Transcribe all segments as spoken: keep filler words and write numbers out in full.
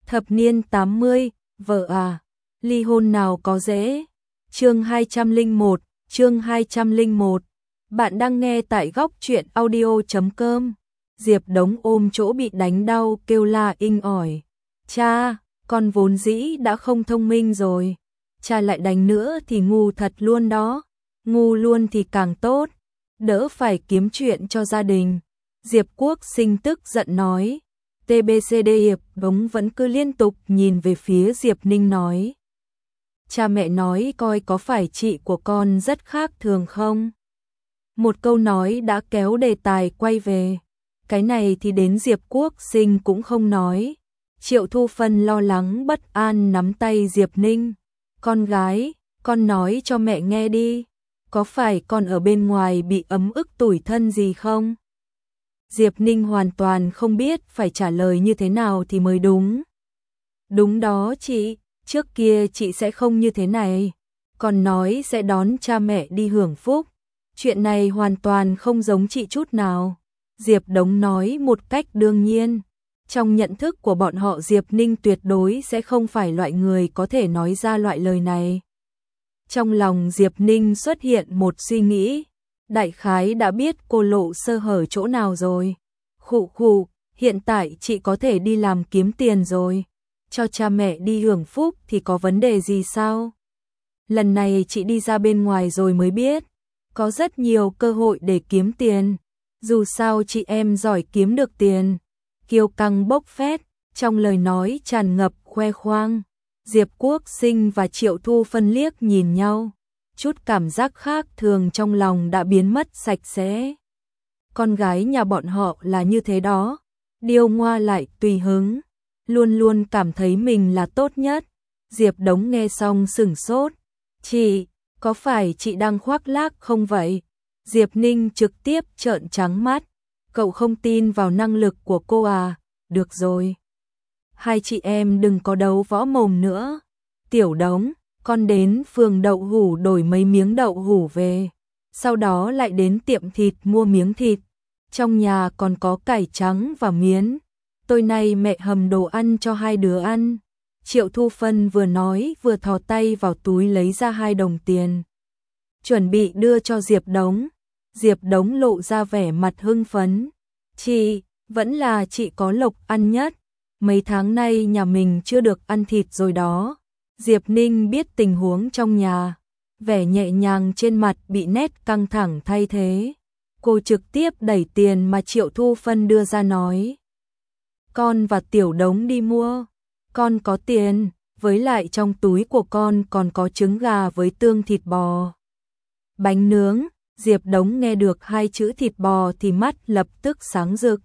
Thập niên tám mươi, vợ à, ly hôn nào có dễ. Chương hai trăm lẻ một, chương hai trăm lẻ một. Bạn đang nghe tại góc truyện audio chấm com. Diệp Đống ôm chỗ bị đánh đau kêu la inh ỏi. Cha, con vốn dĩ đã không thông minh rồi. Cha lại đánh nữa thì ngu thật luôn đó. Ngu luôn thì càng tốt. Đỡ phải kiếm chuyện cho gia đình. Diệp Quốc Sinh tức giận nói. tê bê xê đê Diệp Đống vẫn cứ liên tục nhìn về phía Diệp Ninh nói. Cha mẹ nói coi có phải chị của con rất khác thường không? Một câu nói đã kéo đề tài quay về. Cái này thì đến Diệp Quốc Sinh cũng không nói. Triệu Thu Phân lo lắng bất an nắm tay Diệp Ninh. Con gái, con nói cho mẹ nghe đi. Có phải con ở bên ngoài bị ấm ức tủi thân gì không? Diệp Ninh hoàn toàn không biết phải trả lời như thế nào thì mới đúng. Đúng đó chị, trước kia chị sẽ không như thế này. Còn nói sẽ đón cha mẹ đi hưởng phúc. Chuyện này hoàn toàn không giống chị chút nào. Diệp Đống nói một cách đương nhiên. Trong nhận thức của bọn họ Diệp Ninh tuyệt đối sẽ không phải loại người có thể nói ra loại lời này. Trong lòng Diệp Ninh xuất hiện một suy nghĩ. Đại khái đã biết cô lộ sơ hở chỗ nào rồi. Khụ khụ, hiện tại chị có thể đi làm kiếm tiền rồi. Cho cha mẹ đi hưởng phúc thì có vấn đề gì sao? Lần này chị đi ra bên ngoài rồi mới biết. Có rất nhiều cơ hội để kiếm tiền. Dù sao chị em giỏi kiếm được tiền. Kiêu căng bốc phét, trong lời nói tràn ngập khoe khoang. Diệp Quốc Sinh và Triệu Thu Phân liếc nhìn nhau. Chút cảm giác khác thường trong lòng đã biến mất sạch sẽ. Con gái nhà bọn họ là như thế đó. Điêu ngoa lại tùy hứng. Luôn luôn cảm thấy mình là tốt nhất. Diệp Đống nghe xong sửng sốt. Chị, có phải chị đang khoác lác không vậy? Diệp Ninh trực tiếp trợn trắng mắt. Cậu không tin vào năng lực của cô à? Được rồi. Hai chị em đừng có đấu võ mồm nữa. Tiểu Đống, con đến phường đậu hủ đổi mấy miếng đậu hủ về. Sau đó lại đến tiệm thịt mua miếng thịt. Trong nhà còn có cải trắng và miến. Tối nay mẹ hầm đồ ăn cho hai đứa ăn. Triệu Thu Phân vừa nói vừa thò tay vào túi lấy ra hai đồng tiền. Chuẩn bị đưa cho Diệp Đống. Diệp Đống lộ ra vẻ mặt hưng phấn. Chị, vẫn là chị có lộc ăn nhất. Mấy tháng nay nhà mình chưa được ăn thịt rồi đó. Diệp Ninh biết tình huống trong nhà. Vẻ nhẹ nhàng trên mặt bị nét căng thẳng thay thế. Cô trực tiếp đẩy tiền mà Triệu Thu Phân đưa ra nói. Con và Tiểu Đống đi mua. Con có tiền, với lại trong túi của con còn có trứng gà với tương thịt bò. Bánh nướng, Diệp Đống nghe được hai chữ thịt bò thì mắt lập tức sáng rực.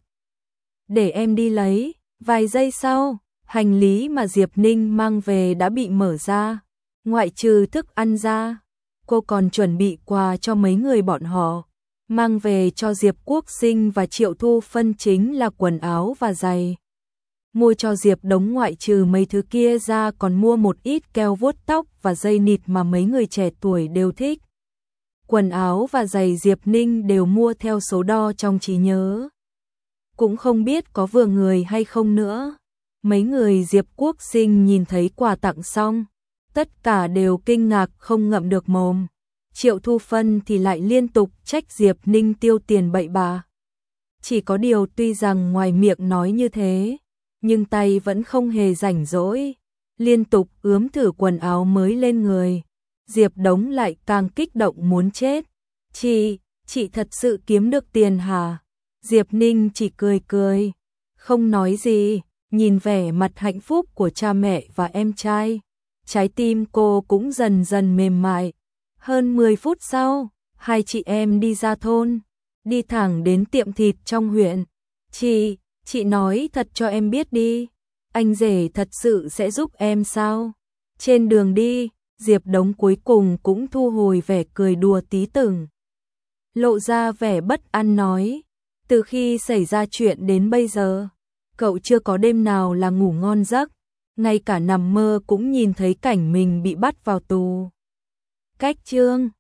Để em đi lấy, vài giây sau, hành lý mà Diệp Ninh mang về đã bị mở ra. Ngoại trừ thức ăn ra, cô còn chuẩn bị quà cho mấy người bọn họ. Mang về cho Diệp Quốc Sinh và Triệu Thu Phân chính là quần áo và giày. Mua cho Diệp Đống ngoại trừ mấy thứ kia ra còn mua một ít keo vuốt tóc và dây nịt mà mấy người trẻ tuổi đều thích. Quần áo và giày Diệp Ninh đều mua theo số đo trong trí nhớ. Cũng không biết có vừa người hay không nữa. Mấy người Diệp Quốc Sinh nhìn thấy quà tặng xong, tất cả đều kinh ngạc không ngậm được mồm. Triệu Thu Phân thì lại liên tục trách Diệp Ninh tiêu tiền bậy bạ. Chỉ có điều tuy rằng ngoài miệng nói như thế, nhưng tay vẫn không hề rảnh rỗi, liên tục ướm thử quần áo mới lên người. Diệp Đống lại càng kích động muốn chết. Chị, chị thật sự kiếm được tiền hả? Diệp Ninh chỉ cười cười, không nói gì, nhìn vẻ mặt hạnh phúc của cha mẹ và em trai. Trái tim cô cũng dần dần mềm mại. Hơn mười phút sau, hai chị em đi ra thôn, đi thẳng đến tiệm thịt trong huyện. Chị, chị nói thật cho em biết đi, anh rể thật sự sẽ giúp em sao? Trên đường đi, Diệp Đống cuối cùng cũng thu hồi vẻ cười đùa tí từng. Lộ ra vẻ bất an nói, từ khi xảy ra chuyện đến bây giờ, cậu chưa có đêm nào là ngủ ngon giấc, ngay cả nằm mơ cũng nhìn thấy cảnh mình bị bắt vào tù. Cách chương